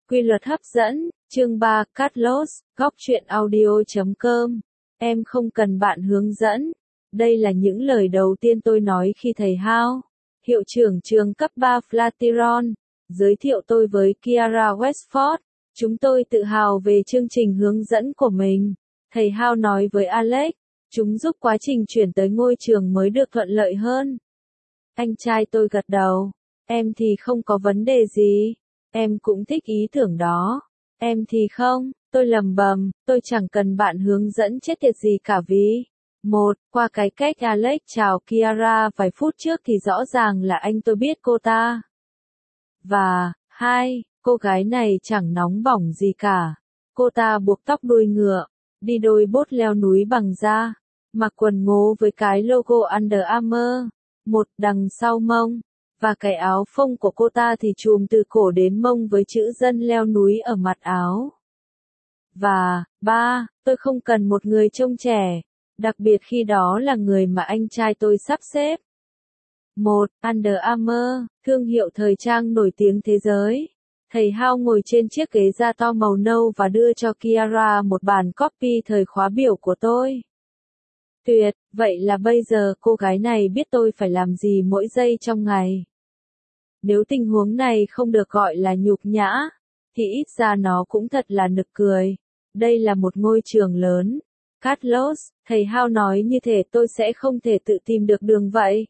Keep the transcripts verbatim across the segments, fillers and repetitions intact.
Quy luật hấp dẫn, chương ba, Carlos, góc truyện audio chấm com. Em không cần bạn hướng dẫn. Đây là những lời đầu tiên tôi nói khi thầy Hao, hiệu trưởng trường cấp ba Flatiron, giới thiệu tôi với Kiara Westford. Chúng tôi tự hào về chương trình hướng dẫn của mình. Thầy Hao nói với Alex, chúng giúp quá trình chuyển tới ngôi trường mới được thuận lợi hơn. Anh trai tôi gật đầu. Em thì không có vấn đề gì. Em cũng thích ý tưởng đó. Em thì không, tôi lầm bầm, tôi chẳng cần bạn hướng dẫn chết tiệt gì cả vì. Một, qua cái cách Alex chào Kiara vài phút trước thì rõ ràng là anh tôi biết cô ta. Và, hai, cô gái này chẳng nóng bỏng gì cả. Cô ta buộc tóc đuôi ngựa, đi đôi bốt leo núi bằng da, mặc quần ngố với cái logo Under Armour, một đằng sau mông. Và cái áo phông của cô ta thì trùm từ cổ đến mông với chữ dân leo núi ở mặt áo. Và, ba, tôi không cần một người trông trẻ, đặc biệt khi đó là người mà anh trai tôi sắp xếp. Một, Under Armour, thương hiệu thời trang nổi tiếng thế giới. Thầy Hao ngồi trên chiếc ghế da to màu nâu và đưa cho Kiara một bản copy thời khóa biểu của tôi. Tuyệt, vậy là bây giờ cô gái này biết tôi phải làm gì mỗi giây trong ngày. Nếu tình huống này không được gọi là nhục nhã, thì ít ra nó cũng thật là nực cười. Đây là một ngôi trường lớn. Carlos, thầy Hao nói như thể tôi sẽ không thể tự tìm được đường vậy.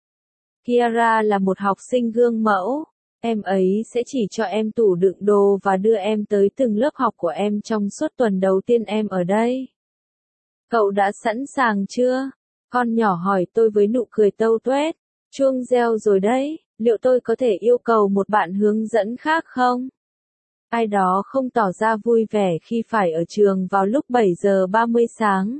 Kiara là một học sinh gương mẫu. Em ấy sẽ chỉ cho em tủ đựng đồ và đưa em tới từng lớp học của em trong suốt tuần đầu tiên em ở đây. Cậu đã sẵn sàng chưa? Con nhỏ hỏi tôi với nụ cười tâu tuét. Chuông reo rồi đấy, liệu tôi có thể yêu cầu một bạn hướng dẫn khác không? Ai đó không tỏ ra vui vẻ khi phải ở trường vào lúc bảy giờ ba mươi sáng.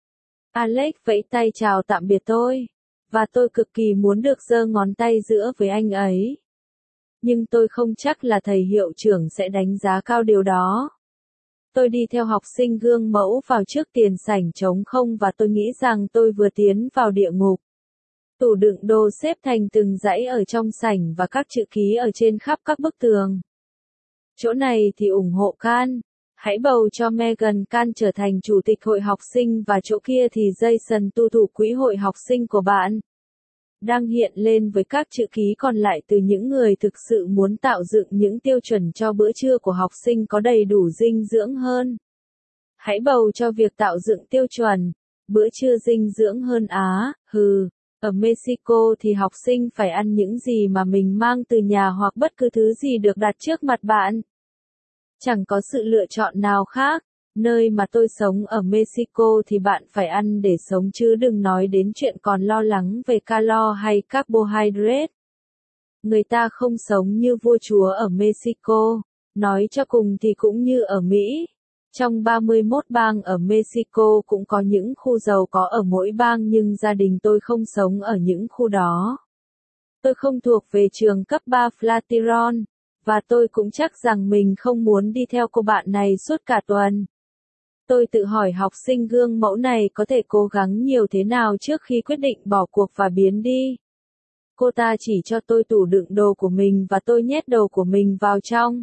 Alex vẫy tay chào tạm biệt tôi, và tôi cực kỳ muốn được giơ ngón tay giữa với anh ấy. Nhưng tôi không chắc là thầy hiệu trưởng sẽ đánh giá cao điều đó. Tôi đi theo học sinh gương mẫu vào trước tiền sảnh trống không và tôi nghĩ rằng tôi vừa tiến vào địa ngục. Tủ đựng đồ xếp thành từng dãy ở trong sảnh và các chữ ký ở trên khắp các bức tường. Chỗ này thì ủng hộ Can. Hãy bầu cho Megan Can trở thành chủ tịch hội học sinh và chỗ kia thì Jason tu thủ quỹ hội học sinh của bạn. Đang hiện lên với các chữ ký còn lại từ những người thực sự muốn tạo dựng những tiêu chuẩn cho bữa trưa của học sinh có đầy đủ dinh dưỡng hơn. Hãy bầu cho việc tạo dựng tiêu chuẩn, bữa trưa dinh dưỡng hơn Á, hừ. Ở Mexico thì học sinh phải ăn những gì mà mình mang từ nhà hoặc bất cứ thứ gì được đặt trước mặt bạn. Chẳng có sự lựa chọn nào khác. Nơi mà tôi sống ở Mexico thì bạn phải ăn để sống chứ đừng nói đến chuyện còn lo lắng về calo hay carbohydrate. Người ta không sống như vua chúa ở Mexico. Nói cho cùng thì cũng như ở Mỹ. Trong ba mươi mốt bang ở Mexico cũng có những khu giàu có ở mỗi bang nhưng gia đình tôi không sống ở những khu đó. Tôi không thuộc về trường cấp ba Flatiron, và tôi cũng chắc rằng mình không muốn đi theo cô bạn này suốt cả tuần. Tôi tự hỏi học sinh gương mẫu này có thể cố gắng nhiều thế nào trước khi quyết định bỏ cuộc và biến đi. Cô ta chỉ cho tôi tủ đựng đồ của mình và tôi nhét đồ của mình vào trong.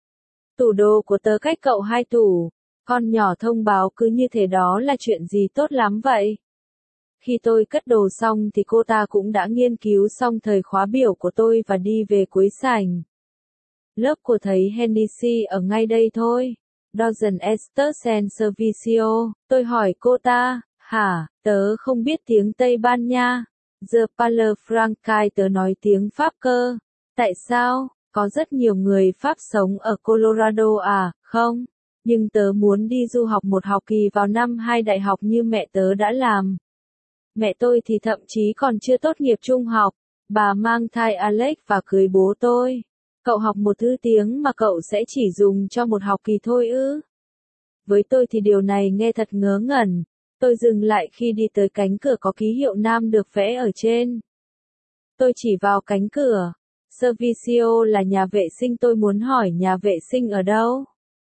Tủ đồ của tớ cách cậu hai tủ. Con nhỏ thông báo cứ như thế đó là chuyện gì tốt lắm vậy. Khi tôi cất đồ xong thì cô ta cũng đã nghiên cứu xong thời khóa biểu của tôi và đi về cuối sảnh. Lớp của thầy Hennessy ở ngay đây thôi. Dozen estos en servicio. Tôi hỏi cô ta, hả, tớ không biết tiếng Tây Ban Nha. The parle francais tớ nói tiếng Pháp cơ. Tại sao? Có rất nhiều người Pháp sống ở Colorado à, không? Nhưng tớ muốn đi du học một học kỳ vào năm hai đại học như mẹ tớ đã làm. Mẹ tôi thì thậm chí còn chưa tốt nghiệp trung học. Bà mang thai Alex và cưới bố tôi. Cậu học một thứ tiếng mà cậu sẽ chỉ dùng cho một học kỳ thôi ư? Với tôi thì điều này nghe thật ngớ ngẩn. Tôi dừng lại khi đi tới cánh cửa có ký hiệu nam được vẽ ở trên. Tôi chỉ vào cánh cửa. Servicio là nhà vệ sinh, tôi muốn hỏi nhà vệ sinh ở đâu?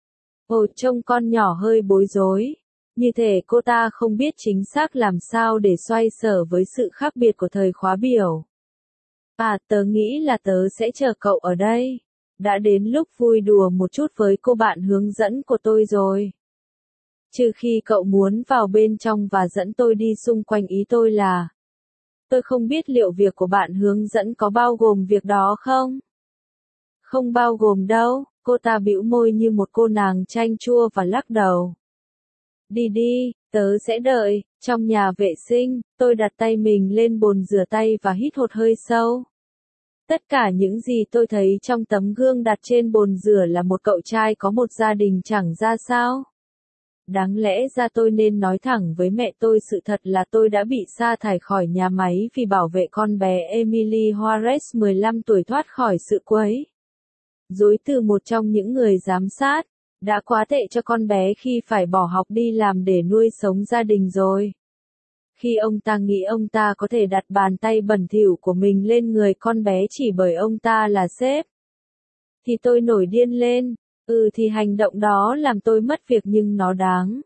Ồ, trông con nhỏ hơi bối rối. Như thể cô ta không biết chính xác làm sao để xoay sở với sự khác biệt của thời khóa biểu. À, tớ nghĩ là tớ sẽ chờ cậu ở đây. Đã đến lúc vui đùa một chút với cô bạn hướng dẫn của tôi rồi. Trừ khi cậu muốn vào bên trong và dẫn tôi đi xung quanh, ý tôi là. Tôi không biết liệu việc của bạn hướng dẫn có bao gồm việc đó không? Không bao gồm đâu, cô ta bĩu môi như một cô nàng chanh chua và lắc đầu. Đi đi, tớ sẽ đợi. Trong nhà vệ sinh, tôi đặt tay mình lên bồn rửa tay và hít một hơi sâu. Tất cả những gì tôi thấy trong tấm gương đặt trên bồn rửa là một cậu trai có một gia đình chẳng ra sao. Đáng lẽ ra tôi nên nói thẳng với mẹ tôi sự thật là tôi đã bị sa thải khỏi nhà máy vì bảo vệ con bé Emily Juarez mười lăm tuổi thoát khỏi sự quấy rối từ một trong những người giám sát. Đã quá tệ cho con bé khi phải bỏ học đi làm để nuôi sống gia đình rồi. Khi ông ta nghĩ ông ta có thể đặt bàn tay bẩn thỉu của mình lên người con bé chỉ bởi ông ta là sếp, thì tôi nổi điên lên. Ừ thì hành động đó làm tôi mất việc nhưng nó đáng.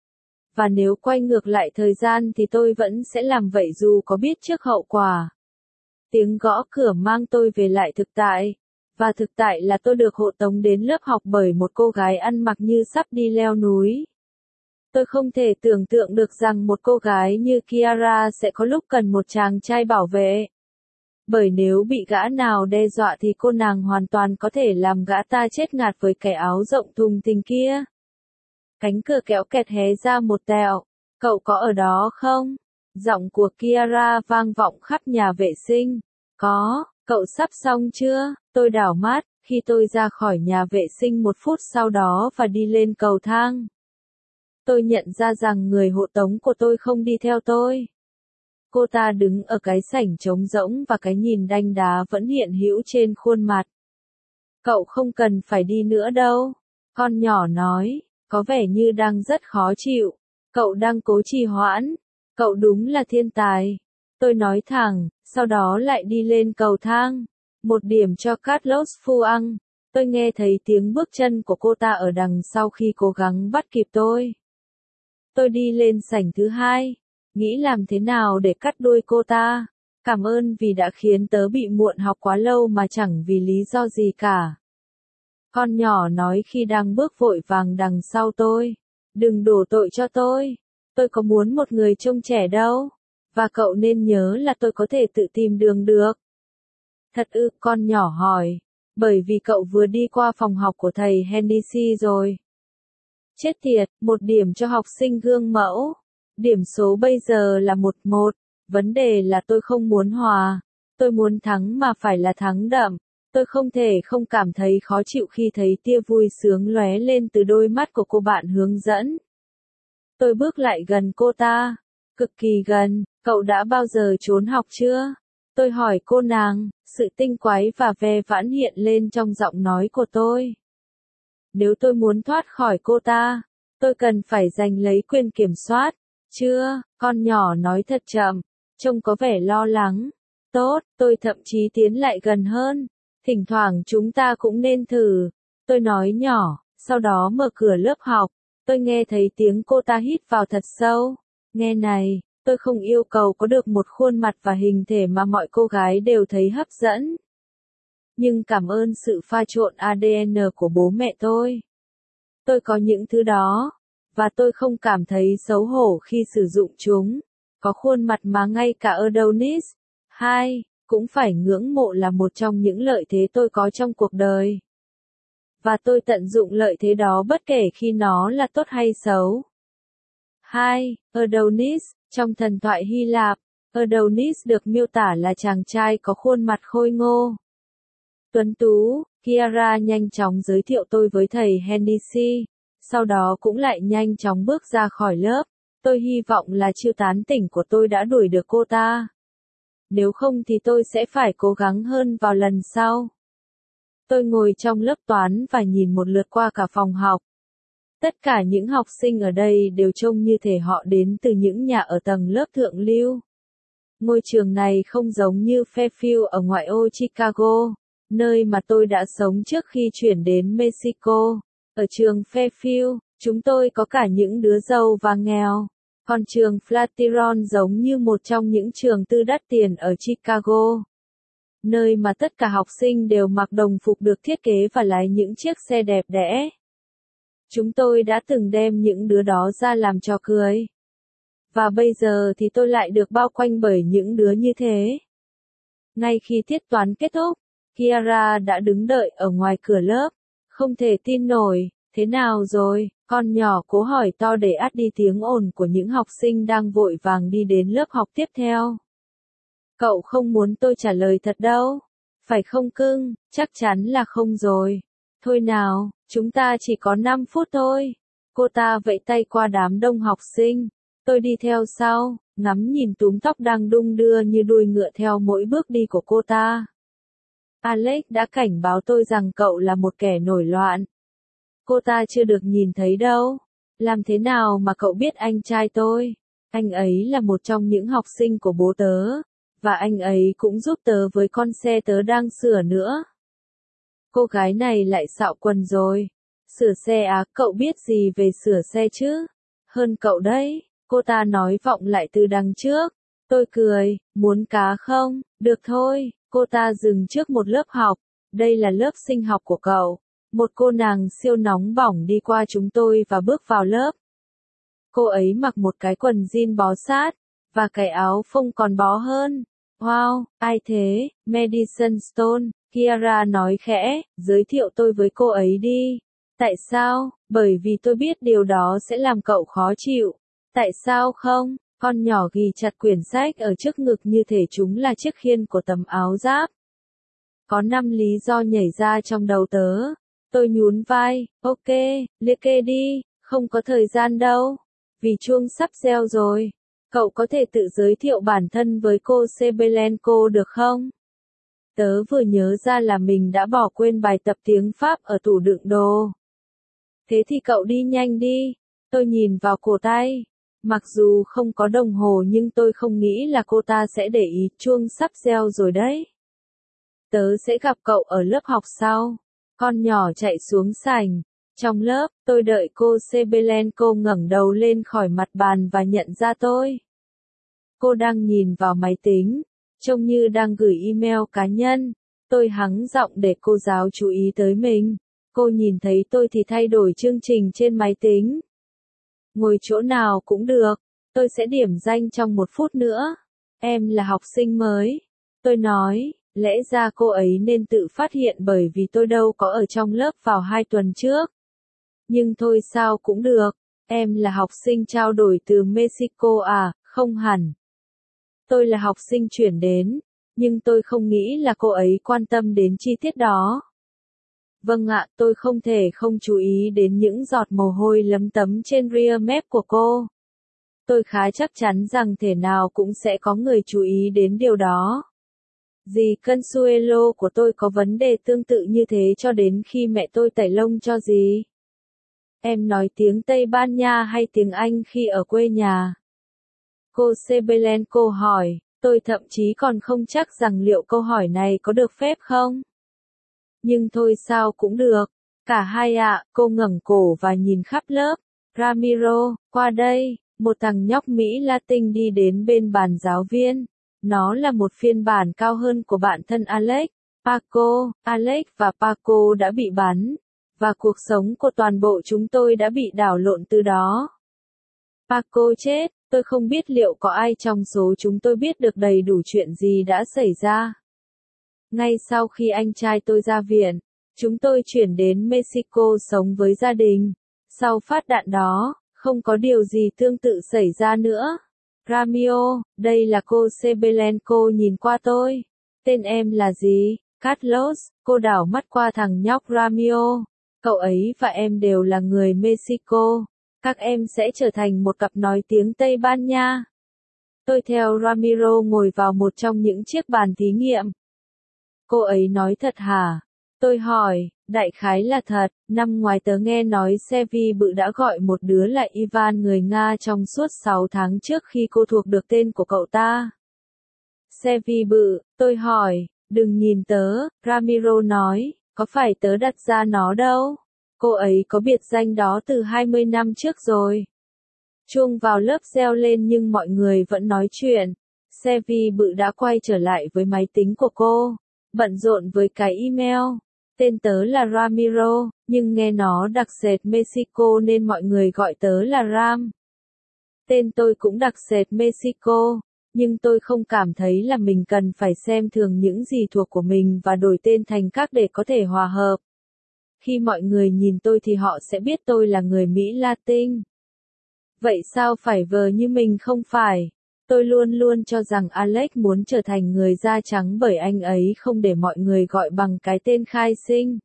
Và nếu quay ngược lại thời gian thì tôi vẫn sẽ làm vậy dù có biết trước hậu quả. Tiếng gõ cửa mang tôi về lại thực tại. Và thực tại là tôi được hộ tống đến lớp học bởi một cô gái ăn mặc như sắp đi leo núi. Tôi không thể tưởng tượng được rằng một cô gái như Kiara sẽ có lúc cần một chàng trai bảo vệ. Bởi nếu bị gã nào đe dọa thì cô nàng hoàn toàn có thể làm gã ta chết ngạt với cái áo rộng thùng thình kia. Cánh cửa kéo kẹt hé ra một tẹo. Cậu có ở đó không? Giọng của Kiara vang vọng khắp nhà vệ sinh. Có, cậu sắp xong chưa? Tôi đảo mắt, khi tôi ra khỏi nhà vệ sinh một phút sau đó và đi lên cầu thang. Tôi nhận ra rằng người hộ tống của tôi không đi theo tôi. Cô ta đứng ở cái sảnh trống rỗng và cái nhìn đanh đá vẫn hiện hữu trên khuôn mặt. Cậu không cần phải đi nữa đâu. Con nhỏ nói, có vẻ như đang rất khó chịu. Cậu đang cố trì hoãn. Cậu đúng là thiên tài. Tôi nói thẳng, sau đó lại đi lên cầu thang. Một điểm cho Carlos Fuang. Tôi nghe thấy tiếng bước chân của cô ta ở đằng sau khi cố gắng bắt kịp tôi. Tôi đi lên sảnh thứ hai. Nghĩ làm thế nào để cắt đuôi cô ta. Cảm ơn vì đã khiến tớ bị muộn học quá lâu mà chẳng vì lý do gì cả. Con nhỏ nói khi đang bước vội vàng đằng sau tôi. Đừng đổ tội cho tôi. Tôi có muốn một người trông trẻ đâu. Và cậu nên nhớ là tôi có thể tự tìm đường được. Thật ư, con nhỏ hỏi. Bởi vì cậu vừa đi qua phòng học của thầy Hennessy rồi. Chết tiệt, một điểm cho học sinh gương mẫu. Điểm số bây giờ là một một. Vấn đề là tôi không muốn hòa. Tôi muốn thắng mà phải là thắng đậm. Tôi không thể không cảm thấy khó chịu khi thấy tia vui sướng lóe lên từ đôi mắt của cô bạn hướng dẫn. Tôi bước lại gần cô ta. Cực kỳ gần. Cậu đã bao giờ trốn học chưa? Tôi hỏi cô nàng. Sự tinh quái và ve vãn hiện lên trong giọng nói của tôi. Nếu tôi muốn thoát khỏi cô ta, tôi cần phải giành lấy quyền kiểm soát. Chưa, con nhỏ nói thật chậm, trông có vẻ lo lắng. Tốt, tôi thậm chí tiến lại gần hơn. Thỉnh thoảng chúng ta cũng nên thử. Tôi nói nhỏ, sau đó mở cửa lớp học. Tôi nghe thấy tiếng cô ta hít vào thật sâu. Nghe này, tôi không yêu cầu có được một khuôn mặt và hình thể mà mọi cô gái đều thấy hấp dẫn. Nhưng cảm ơn sự pha trộn a đê en của bố mẹ tôi. Tôi có những thứ đó. Và tôi không cảm thấy xấu hổ khi sử dụng chúng. Có khuôn mặt mà ngay cả Adonis. Hai, cũng phải ngưỡng mộ là một trong những lợi thế tôi có trong cuộc đời. Và tôi tận dụng lợi thế đó bất kể khi nó là tốt hay xấu. Hai, Adonis, trong thần thoại Hy Lạp, Adonis được miêu tả là chàng trai có khuôn mặt khôi ngô. Tuấn tú, Kiara nhanh chóng giới thiệu tôi với thầy Hennessy. Sau đó cũng lại nhanh chóng bước ra khỏi lớp. Tôi hy vọng là chiêu tán tỉnh của tôi đã đuổi được cô ta. Nếu không thì tôi sẽ phải cố gắng hơn vào lần sau. Tôi ngồi trong lớp toán và nhìn một lượt qua cả phòng học. Tất cả những học sinh ở đây đều trông như thể họ đến từ những nhà ở tầng lớp thượng lưu. Ngôi trường này không giống như Fairfield ở ngoại ô Chicago, nơi mà tôi đã sống trước khi chuyển đến Mexico. Ở trường Fairfield, chúng tôi có cả những đứa giàu và nghèo. Còn trường Flatiron giống như một trong những trường tư đắt tiền ở Chicago. nơi mà tất cả học sinh đều mặc đồng phục được thiết kế và lái những chiếc xe đẹp đẽ. Chúng tôi đã từng đem những đứa đó ra làm trò cười. Và bây giờ thì tôi lại được bao quanh bởi những đứa như thế. Ngay khi tiết toán kết thúc, Kiara đã đứng đợi ở ngoài cửa lớp. Không thể tin nổi, thế nào rồi? Con nhỏ cố hỏi to để át đi tiếng ồn của những học sinh đang vội vàng đi đến lớp học tiếp theo. Cậu không muốn tôi trả lời thật đâu. Phải không cưng? Chắc chắn là không rồi. Thôi nào, chúng ta chỉ có năm phút thôi. Cô ta vẫy tay qua đám đông học sinh. Tôi đi theo sau, ngắm nhìn túm tóc đang đung đưa như đuôi ngựa theo mỗi bước đi của cô ta. Alex đã cảnh báo tôi rằng cậu là một kẻ nổi loạn. Cô ta chưa được nhìn thấy đâu. Làm thế nào mà cậu biết anh trai tôi? Anh ấy là một trong những học sinh của bố tớ. Và anh ấy cũng giúp tớ với con xe tớ đang sửa nữa. Cô gái này lại xạo quần rồi. Sửa xe à, cậu biết gì về sửa xe chứ? Hơn cậu đấy. Cô ta nói vọng lại từ đằng trước. Tôi cười, muốn cá không? Được thôi. Cô ta dừng trước một lớp học. Đây là lớp sinh học của cậu. Một cô nàng siêu nóng bỏng đi qua chúng tôi và bước vào lớp. Cô ấy mặc một cái quần jean bó sát, và cái áo phông còn bó hơn. Wow, ai thế? Madison Stone, Kiara nói khẽ, giới thiệu tôi với cô ấy đi. Tại sao? Bởi vì tôi biết điều đó sẽ làm cậu khó chịu. Tại sao không? Con nhỏ ghi chặt quyển sách ở trước ngực như thể chúng là chiếc khiên của tấm áo giáp. Có năm lý do nhảy ra trong đầu tớ. Tôi nhún vai, ok, liệt kê đi, không có thời gian đâu. Vì chuông sắp reo rồi. Cậu có thể tự giới thiệu bản thân với cô Sebelenko được không? Tớ vừa nhớ ra là mình đã bỏ quên bài tập tiếng Pháp ở tủ đựng đồ. Thế thì cậu đi nhanh đi. Tôi nhìn vào cổ tay. Mặc dù không có đồng hồ nhưng tôi không nghĩ là cô ta sẽ để ý, chuông sắp reo rồi đấy. Tớ sẽ gặp cậu ở lớp học sau. Con nhỏ chạy xuống sảnh. Trong lớp, tôi đợi cô Sebelenko ngẩng đầu lên khỏi mặt bàn và nhận ra tôi. Cô đang nhìn vào máy tính, trông như đang gửi email cá nhân. Tôi hắng giọng để cô giáo chú ý tới mình. Cô nhìn thấy tôi thì thay đổi chương trình trên máy tính. Ngồi chỗ nào cũng được, tôi sẽ điểm danh trong một phút nữa. Em là học sinh mới. Tôi nói, lẽ ra cô ấy nên tự phát hiện bởi vì tôi đâu có ở trong lớp vào hai tuần trước. Nhưng thôi sao cũng được, em là học sinh trao đổi từ Mexico à, không hẳn. Tôi là học sinh chuyển đến, nhưng tôi không nghĩ là cô ấy quan tâm đến chi tiết đó. Vâng ạ, tôi không thể không chú ý đến những giọt mồ hôi lấm tấm trên rear mép của cô. Tôi khá chắc chắn rằng thể nào cũng sẽ có người chú ý đến điều đó. Dì Consuelo của tôi có vấn đề tương tự như thế cho đến khi mẹ tôi tẩy lông cho dì. Em nói tiếng Tây Ban Nha hay tiếng Anh khi ở quê nhà? Cô Sebelenko hỏi, tôi thậm chí còn không chắc rằng liệu câu hỏi này có được phép không? Nhưng thôi sao cũng được. Cả hai ạ, à, cô ngẩng cổ và nhìn khắp lớp. Ramiro, qua đây, một thằng nhóc Mỹ Latin đi đến bên bàn giáo viên. Nó là một phiên bản cao hơn của bạn thân Alex. Paco, Alex và Paco đã bị bắn. Và cuộc sống của toàn bộ chúng tôi đã bị đảo lộn từ đó. Paco chết, tôi không biết liệu có ai trong số chúng tôi biết được đầy đủ chuyện gì đã xảy ra. Ngay sau khi anh trai tôi ra viện, chúng tôi chuyển đến Mexico sống với gia đình. Sau phát đạn đó, không có điều gì tương tự xảy ra nữa. Ramiro, đây là cô Sebelenko nhìn qua tôi. Tên em là gì? Carlos, cô đảo mắt qua thằng nhóc Ramiro. Cậu ấy và em đều là người Mexico. Các em sẽ trở thành một cặp nói tiếng Tây Ban Nha. Tôi theo Ramiro ngồi vào một trong những chiếc bàn thí nghiệm. Cô ấy nói thật hả? Tôi hỏi, đại khái là thật. Năm ngoài tớ nghe nói Sevi bự đã gọi một đứa là Ivan người Nga trong suốt sáu tháng trước khi cô thuộc được tên của cậu ta. Sevi bự, tôi hỏi, đừng nhìn tớ, Ramiro nói, có phải tớ đặt ra nó đâu. Cô ấy có biệt danh đó từ hai mươi năm trước rồi. Chuông vào lớp reo lên nhưng mọi người vẫn nói chuyện. Sevi bự đã quay trở lại với máy tính của cô. bận rộn với cái email. Tên tớ là Ramiro, nhưng nghe nó đặc sệt Mexico nên mọi người gọi tớ là Ram. Tên tôi cũng đặc sệt Mexico, nhưng tôi không cảm thấy là mình cần phải xem thường những gì thuộc của mình và đổi tên thành các để có thể hòa hợp. Khi mọi người nhìn tôi thì họ sẽ biết tôi là người Mỹ Latin. Vậy sao phải vờ như mình không phải? Tôi luôn luôn cho rằng Alex muốn trở thành người da trắng bởi anh ấy không để mọi người gọi bằng cái tên khai sinh.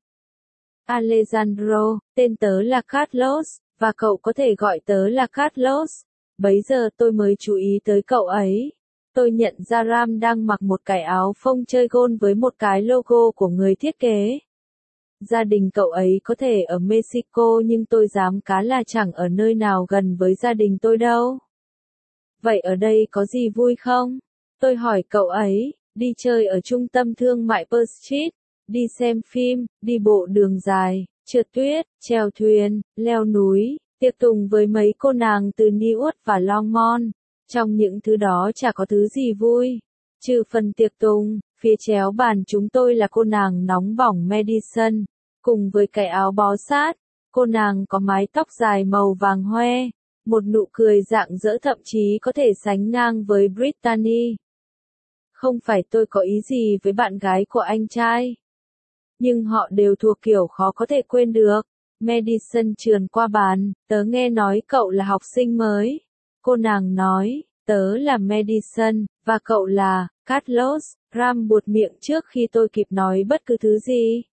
Alejandro, tên tớ là Carlos, và cậu có thể gọi tớ là Carlos. Bấy giờ tôi mới chú ý tới cậu ấy. Tôi nhận ra Ram đang mặc một cái áo phông chơi golf với một cái logo của người thiết kế. Gia đình cậu ấy có thể ở Mexico nhưng tôi dám cá là chẳng ở nơi nào gần với gia đình tôi đâu. Vậy ở đây có gì vui không? Tôi hỏi cậu ấy, đi chơi ở trung tâm thương mại Pearl Street, đi xem phim, đi bộ đường dài, trượt tuyết, chèo thuyền, leo núi, tiệc tùng với mấy cô nàng từ Newark và Longmont. Trong những thứ đó chả có thứ gì vui. Trừ phần tiệc tùng, phía chéo bàn chúng tôi là cô nàng nóng bỏng Madison, cùng với cái áo bó sát. Cô nàng có mái tóc dài màu vàng hoe, một nụ cười rạng rỡ thậm chí có thể sánh ngang với Brittany. Không phải tôi có ý gì với bạn gái của anh trai, nhưng họ đều thuộc kiểu khó có thể quên được. Madison trườn qua bàn, tớ nghe nói cậu là học sinh mới. Cô nàng nói, tớ là Madison, và cậu là Carlos. Ram buột miệng trước khi tôi kịp nói bất cứ thứ gì.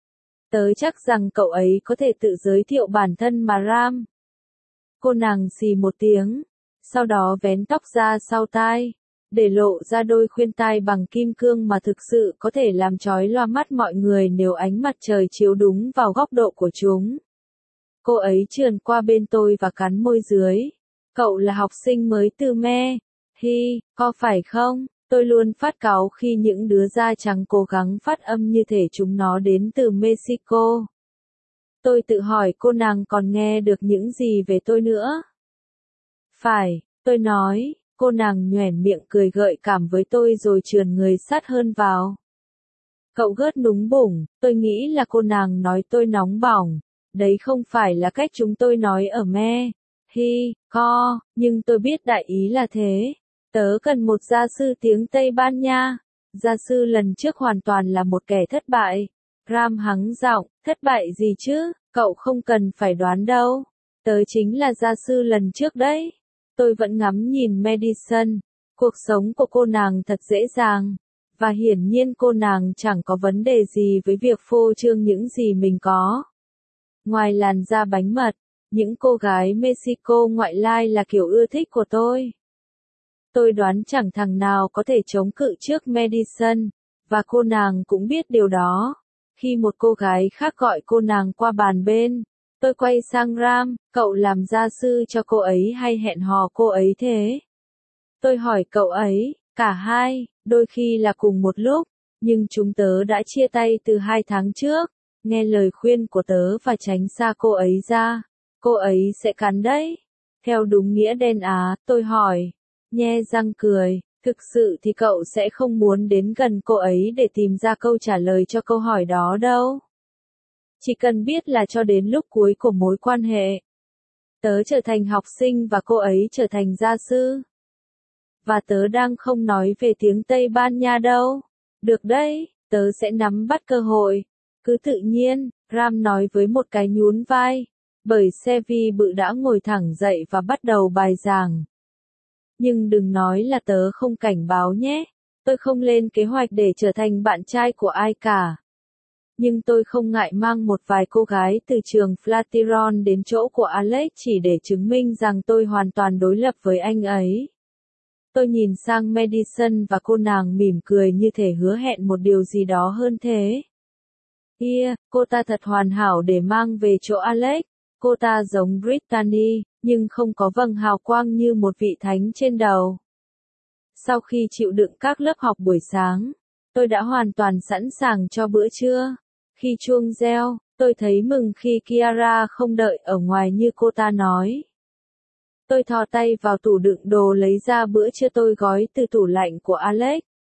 Tớ chắc rằng cậu ấy có thể tự giới thiệu bản thân mà Ram. Cô nàng xì một tiếng, sau đó vén tóc ra sau tai, để lộ ra đôi khuyên tai bằng kim cương mà thực sự có thể làm chói loa mắt mọi người nếu ánh mặt trời chiếu đúng vào góc độ của chúng. Cô ấy trườn qua bên tôi và cắn môi dưới. Cậu là học sinh mới từ Me. Hi, có phải không? Tôi luôn phát cáu khi những đứa da trắng cố gắng phát âm như thể chúng nó đến từ Mexico. Tôi tự hỏi cô nàng còn nghe được những gì về tôi nữa. Phải, tôi nói, cô nàng nhoẻn miệng cười gợi cảm với tôi rồi trườn người sát hơn vào. Cậu gớt núng bủng, tôi nghĩ là cô nàng nói tôi nóng bỏng. Đấy không phải là cách chúng tôi nói ở Me. Hi, co, nhưng tôi biết đại ý là thế. Tớ cần một gia sư tiếng Tây Ban Nha. Gia sư lần trước hoàn toàn là một kẻ thất bại. Ram hắng giọng, thất bại gì chứ, cậu không cần phải đoán đâu. Tớ chính là gia sư lần trước đấy. Tôi vẫn ngắm nhìn Madison. Cuộc sống của cô nàng thật dễ dàng. Và hiển nhiên cô nàng chẳng có vấn đề gì với việc phô trương những gì mình có. Ngoài làn da bánh mật, những cô gái Mexico ngoại lai là kiểu ưa thích của tôi. Tôi đoán chẳng thằng nào có thể chống cự trước Madison, và cô nàng cũng biết điều đó. Khi một cô gái khác gọi cô nàng qua bàn bên, tôi quay sang Ram, cậu làm gia sư cho cô ấy hay hẹn hò cô ấy thế? Tôi hỏi cậu ấy, cả hai, đôi khi là cùng một lúc, nhưng chúng tớ đã chia tay từ hai tháng trước. Nghe lời khuyên của tớ và tránh xa cô ấy ra. Cô ấy sẽ cắn đấy. Theo đúng nghĩa đen á, tôi hỏi. Nhe răng cười, thực sự thì cậu sẽ không muốn đến gần cô ấy để tìm ra câu trả lời cho câu hỏi đó đâu. Chỉ cần biết là cho đến lúc cuối của mối quan hệ, tớ trở thành học sinh và cô ấy trở thành gia sư. Và tớ đang không nói về tiếng Tây Ban Nha đâu. Được đấy, tớ sẽ nắm bắt cơ hội. Cứ tự nhiên, Ram nói với một cái nhún vai, bởi Sevi bự đã ngồi thẳng dậy và bắt đầu bài giảng. Nhưng đừng nói là tớ không cảnh báo nhé, tôi không lên kế hoạch để trở thành bạn trai của ai cả. Nhưng tôi không ngại mang một vài cô gái từ trường Flatiron đến chỗ của Alex chỉ để chứng minh rằng tôi hoàn toàn đối lập với anh ấy. Tôi nhìn sang Madison và cô nàng mỉm cười như thể hứa hẹn một điều gì đó hơn thế. Yeah, cô ta thật hoàn hảo để mang về chỗ Alex. Cô ta giống Brittany, nhưng không có vầng hào quang như một vị thánh trên đầu. Sau khi chịu đựng các lớp học buổi sáng, tôi đã hoàn toàn sẵn sàng cho bữa trưa. Khi chuông reo, tôi thấy mừng khi Kiara không đợi ở ngoài như cô ta nói. Tôi thò tay vào tủ đựng đồ lấy ra bữa trưa tôi gói từ tủ lạnh của Alex.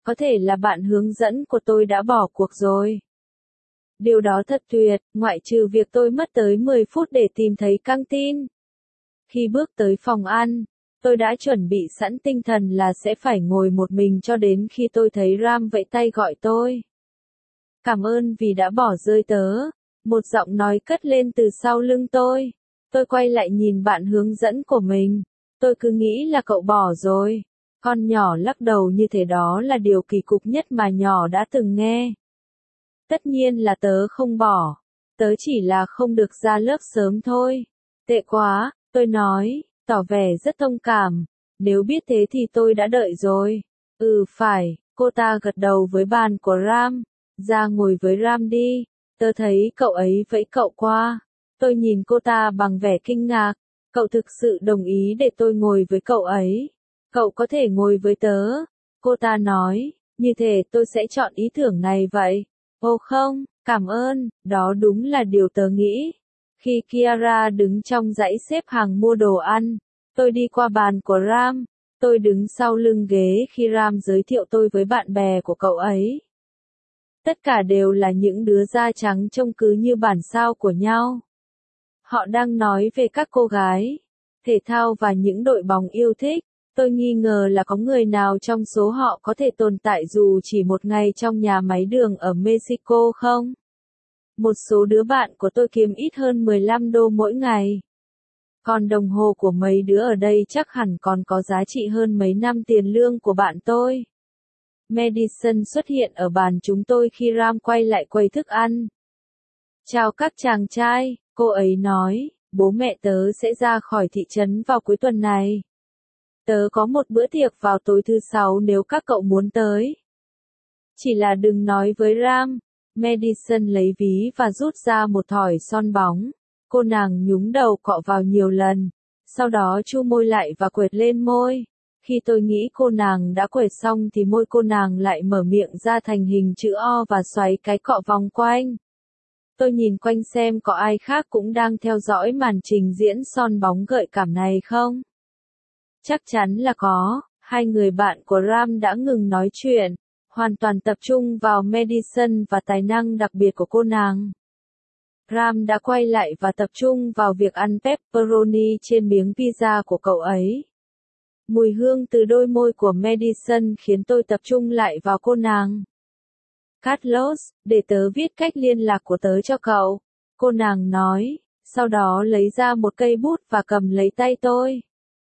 Có thể là bạn hướng dẫn của tôi đã bỏ cuộc rồi. Điều đó thật tuyệt, ngoại trừ việc tôi mất tới mười phút để tìm thấy căng tin. Khi bước tới phòng ăn, tôi đã chuẩn bị sẵn tinh thần là sẽ phải ngồi một mình cho đến khi tôi thấy Ram vẫy tay gọi tôi. Cảm ơn vì đã bỏ rơi tớ. Một giọng nói cất lên từ sau lưng tôi. Tôi quay lại nhìn bạn hướng dẫn của mình. Tôi cứ nghĩ là cậu bỏ rồi. Con nhỏ lắc đầu như thế, đó là điều kỳ cục nhất mà nhỏ đã từng nghe. Tất nhiên là tớ không bỏ. Tớ chỉ là không được ra lớp sớm thôi. Tệ quá, tôi nói, tỏ vẻ rất thông cảm. Nếu biết thế thì tôi đã đợi rồi. Ừ phải, cô ta gật đầu với bàn của Ram. Ra ngồi với Ram đi. Tớ thấy cậu ấy vẫy cậu qua. Tôi nhìn cô ta bằng vẻ kinh ngạc. Cậu thực sự đồng ý để tôi ngồi với cậu ấy. Cậu có thể ngồi với tớ. Cô ta nói, như thế tôi sẽ chọn ý tưởng này vậy. Ồ không, cảm ơn, đó đúng là điều tớ nghĩ. Khi Kiara đứng trong dãy xếp hàng mua đồ ăn, tôi đi qua bàn của Ram. Tôi đứng sau lưng ghế khi Ram giới thiệu tôi với bạn bè của cậu ấy. Tất cả đều là những đứa da trắng trông cứ như bản sao của nhau. Họ đang nói về các cô gái, thể thao và những đội bóng yêu thích. Tôi nghi ngờ là có người nào trong số họ có thể tồn tại dù chỉ một ngày trong nhà máy đường ở Mexico không? Một số đứa bạn của tôi kiếm ít hơn mười lăm đô mỗi ngày. Còn đồng hồ của mấy đứa ở đây chắc hẳn còn có giá trị hơn mấy năm tiền lương của bạn tôi. Madison xuất hiện ở bàn chúng tôi khi Ram quay lại quầy thức ăn. Chào các chàng trai, cô ấy nói, bố mẹ tớ sẽ ra khỏi thị trấn vào cuối tuần này. Tớ có một bữa tiệc vào tối thứ sáu nếu các cậu muốn tới. Chỉ là đừng nói với Ram. Madison lấy ví và rút ra một thỏi son bóng. Cô nàng nhúng đầu cọ vào nhiều lần. Sau đó chu môi lại và quệt lên môi. Khi tôi nghĩ cô nàng đã quệt xong thì môi cô nàng lại mở miệng ra thành hình chữ O và xoáy cái cọ vòng quanh. Tôi nhìn quanh xem có ai khác cũng đang theo dõi màn trình diễn son bóng gợi cảm này không? Chắc chắn là có. Hai người bạn của Ram đã ngừng nói chuyện, hoàn toàn tập trung vào Madison và tài năng đặc biệt của cô nàng. Ram đã quay lại và tập trung vào việc ăn pepperoni trên miếng pizza của cậu ấy. Mùi hương từ đôi môi của Madison khiến tôi tập trung lại vào cô nàng. Carlos, để tớ viết cách liên lạc của tớ cho cậu. Cô nàng nói, sau đó lấy ra một cây bút và cầm lấy tay tôi.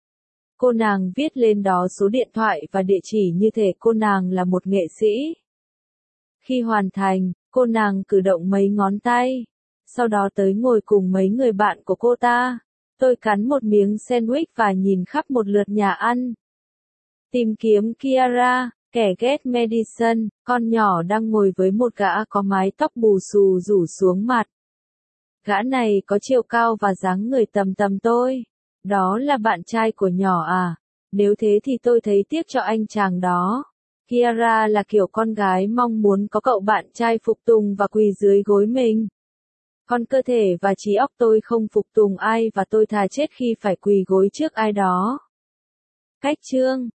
Cô nàng viết lên đó số điện thoại và địa chỉ như thể cô nàng là một nghệ sĩ. Khi hoàn thành, cô nàng cử động mấy ngón tay. Sau đó tới ngồi cùng mấy người bạn của cô ta. Tôi cắn một miếng sandwich và nhìn khắp một lượt nhà ăn. Tìm kiếm Kiara, kẻ ghét Madison, con nhỏ đang ngồi với một gã có mái tóc bù xù rủ xuống mặt. Gã này có chiều cao và dáng người tầm tầm tôi. Đó là bạn trai của nhỏ à? Nếu thế thì tôi thấy tiếc cho anh chàng đó. Kiara là kiểu con gái mong muốn có cậu bạn trai phục tùng và quỳ dưới gối mình. Còn cơ thể và trí óc tôi không phục tùng ai và tôi thà chết khi phải quỳ gối trước ai đó. Cách chương